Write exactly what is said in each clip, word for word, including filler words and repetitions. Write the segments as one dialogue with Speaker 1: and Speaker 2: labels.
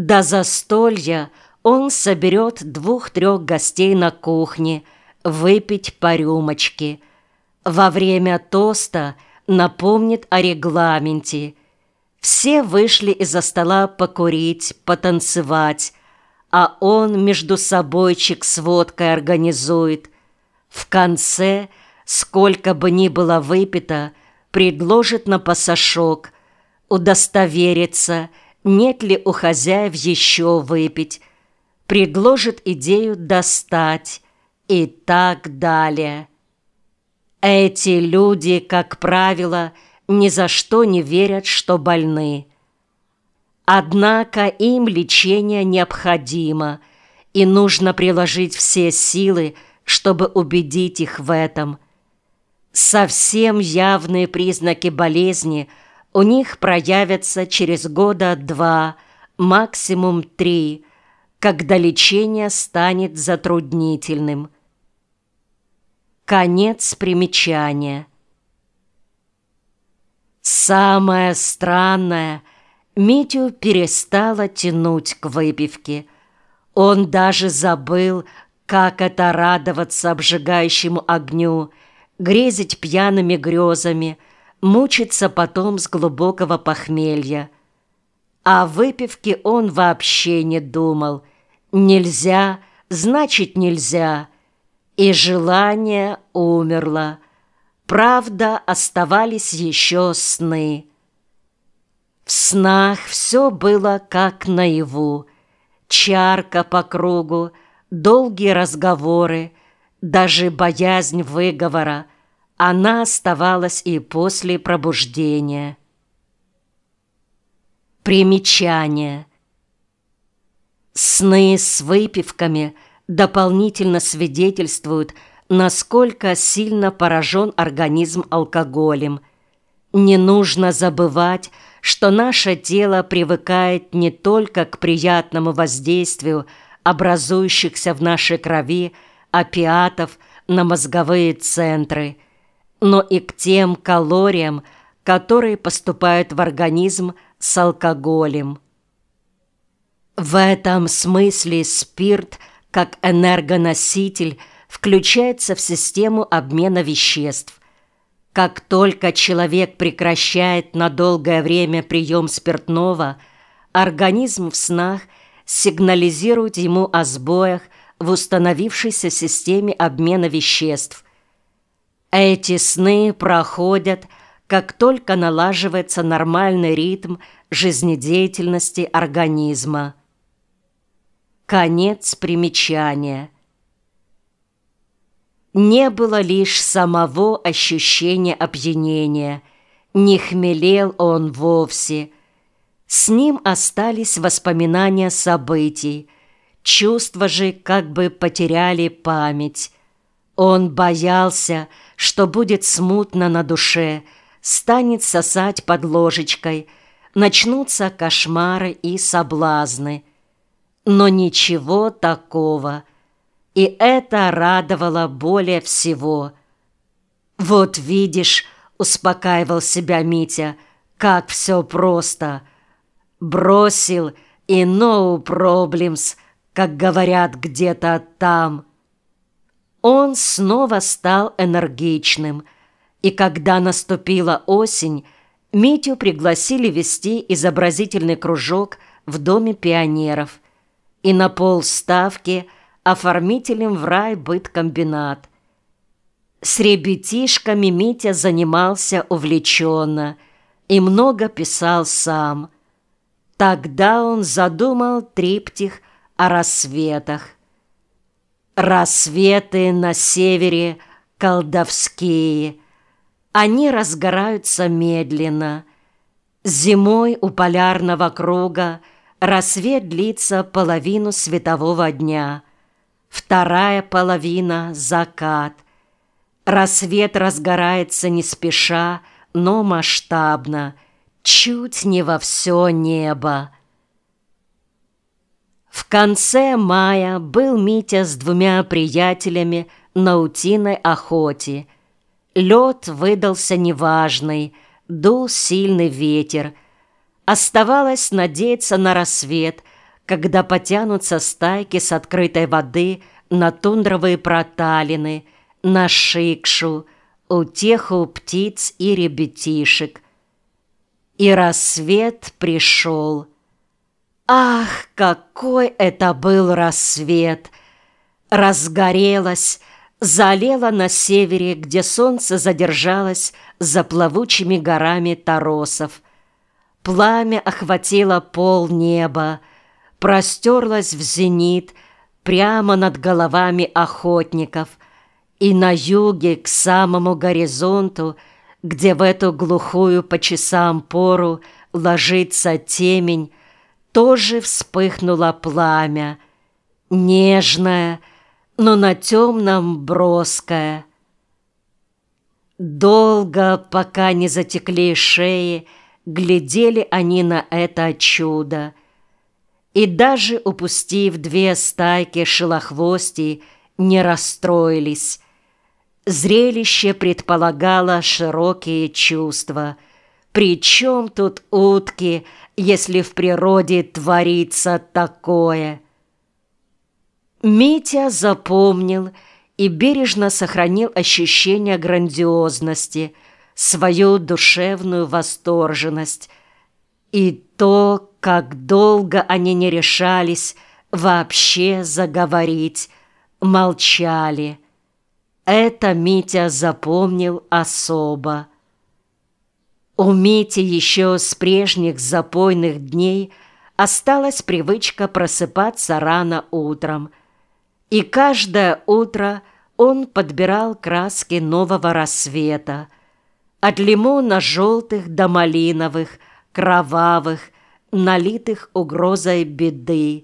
Speaker 1: До застолья он соберет двух-трех гостей на кухне, выпить по рюмочке. Во время тоста напомнит о регламенте. Все вышли из-за стола покурить, потанцевать, а он между собойчик с водкой организует. В конце, сколько бы ни было выпито, предложит на пасашок, удостовериться, нет ли у хозяев еще выпить, предложит идею достать и так далее. Эти люди, как правило, ни за что не верят, что больны. Однако им лечение необходимо, и нужно приложить все силы, чтобы убедить их в этом. Совсем явные признаки болезни у них проявятся через года два, максимум три, когда лечение станет затруднительным. Конец примечания. Самое странное, Митю перестало тянуть к выпивке. Он даже забыл, как это радоваться обжигающему огню, грезить пьяными грезами, мучиться потом с глубокого похмелья. О выпивке он вообще не думал. Нельзя, значит нельзя. И желание умерло. Правда, оставались еще сны. В снах все было как наяву. Чарка по кругу, долгие разговоры, даже боязнь выговора. Она оставалась и после пробуждения. Примечание. Сны с выпивками дополнительно свидетельствуют, насколько сильно поражен организм алкоголем. Не нужно забывать, что наше тело привыкает не только к приятному воздействию образующихся в нашей крови опиатов на мозговые центры, но и к тем калориям, которые поступают в организм с алкоголем. В этом смысле спирт, как энергоноситель, включается в систему обмена веществ. Как только человек прекращает на долгое время прием спиртного, организм в снах сигнализирует ему о сбоях в установившейся системе обмена веществ. Эти сны проходят, как только налаживается нормальный ритм жизнедеятельности организма. Конец примечания. Не было лишь самого ощущения опьянения, не хмелел он вовсе. С ним остались воспоминания событий, чувства же как бы потеряли память. Он боялся, что будет смутно на душе, станет сосать под ложечкой, начнутся кошмары и соблазны. Но ничего такого. И это радовало более всего. «Вот видишь, — успокаивал себя Митя, — как все просто. Бросил и no problems, как говорят где-то там». Он снова стал энергичным, и когда наступила осень, Митю пригласили вести изобразительный кружок в Доме пионеров и на полставки оформителем в райбыткомбинат. С ребятишками Митя занимался увлеченно и много писал сам. Тогда он задумал триптих о рассветах. Рассветы на севере колдовские, они разгораются медленно. Зимой у полярного круга рассвет длится половину светового дня, вторая половина — закат. Рассвет разгорается не спеша, но масштабно, чуть не во все небо. В конце мая был Митя с двумя приятелями на утиной охоте. Лед выдался неважный, дул сильный ветер. Оставалось надеяться на рассвет, когда потянутся стайки с открытой воды на тундровые проталины, на шикшу, утеху птиц и ребятишек. И рассвет пришел. Ах, какой это был рассвет! Разгорелось, залило на севере, где солнце задержалось за плавучими горами торосов. Пламя охватило полнеба, простерлось в зенит прямо над головами охотников, и на юге к самому горизонту, где в эту глухую по часам пору ложится темень, тоже вспыхнуло пламя, нежное, но на темном броское. Долго, пока не затекли шеи, глядели они на это чудо, и даже упустив две стайки шелохвостей, не расстроились. Зрелище предполагало широкие чувства. Причем тут утки, если в природе творится такое? Митя запомнил и бережно сохранил ощущение грандиозности, свою душевную восторженность и то, как долго они не решались вообще заговорить, молчали. Это Митя запомнил особо. У Мити еще с прежних запойных дней осталась привычка просыпаться рано утром, и каждое утро он подбирал краски нового рассвета, от лимона желтых до малиновых, кровавых, налитых угрозой беды.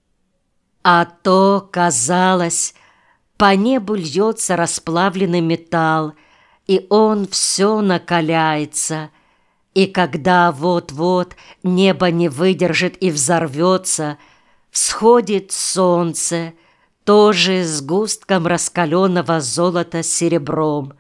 Speaker 1: А то, казалось, по небу льется расплавленный металл, и он все накаляется, и когда вот-вот небо не выдержит и взорвется, всходит солнце, тоже с густком раскаленного золота с серебром.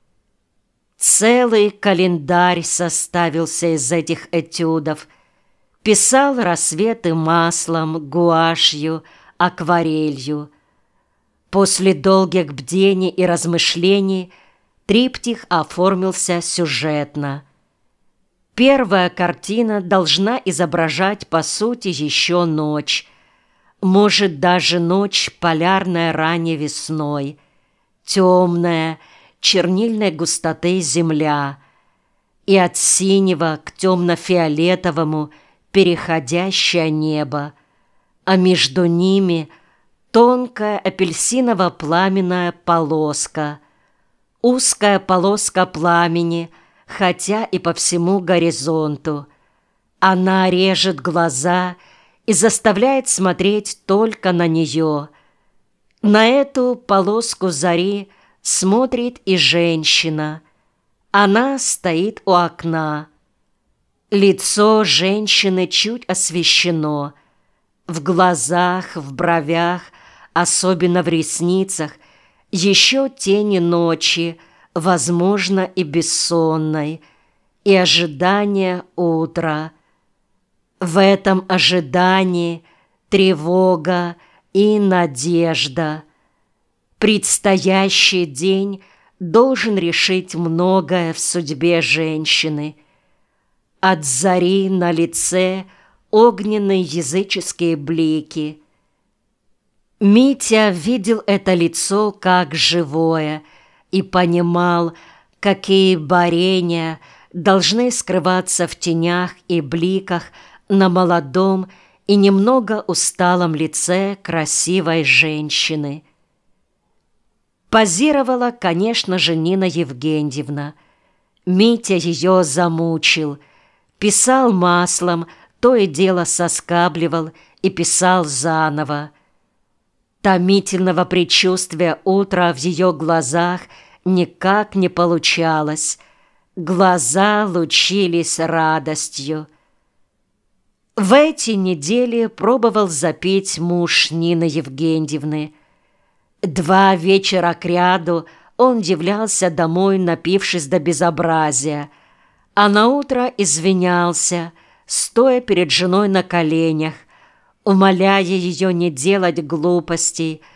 Speaker 1: Целый календарь составился из этих этюдов. Писал рассветы маслом, гуашью, акварелью. После долгих бдений и размышлений триптих оформился сюжетно. Первая картина должна изображать, по сути, еще ночь. Может, даже ночь полярная ранней весной, темная, чернильной густоты земля, и от синего к темно-фиолетовому переходящее небо, а между ними тонкая апельсиново-пламенная полоска, узкая полоска пламени, хотя и по всему горизонту. Она режет глаза и заставляет смотреть только на нее. На эту полоску зари смотрит и женщина. Она стоит у окна. Лицо женщины чуть освещено. В глазах, в бровях, особенно в ресницах, еще тени ночи, возможно, и бессонной, и ожидание утра. В этом ожидании тревога и надежда. Предстоящий день должен решить многое в судьбе женщины. От зари на лице огненные языческие блики. Митя видел это лицо как живое и понимал, какие борения должны скрываться в тенях и бликах на молодом и немного усталом лице красивой женщины. Позировала, конечно же, Нина Евгеньевна. Митя ее замучил, писал маслом, то и дело соскабливал и писал заново. Томительного предчувствия утра в ее глазах никак не получалось. Глаза лучились радостью. В эти недели пробовал запеть муж Нины Евгеньевны. Два вечера кряду он являлся домой, напившись до безобразия, а наутро извинялся, стоя перед женой на коленях, умоляя ее не делать глупостей,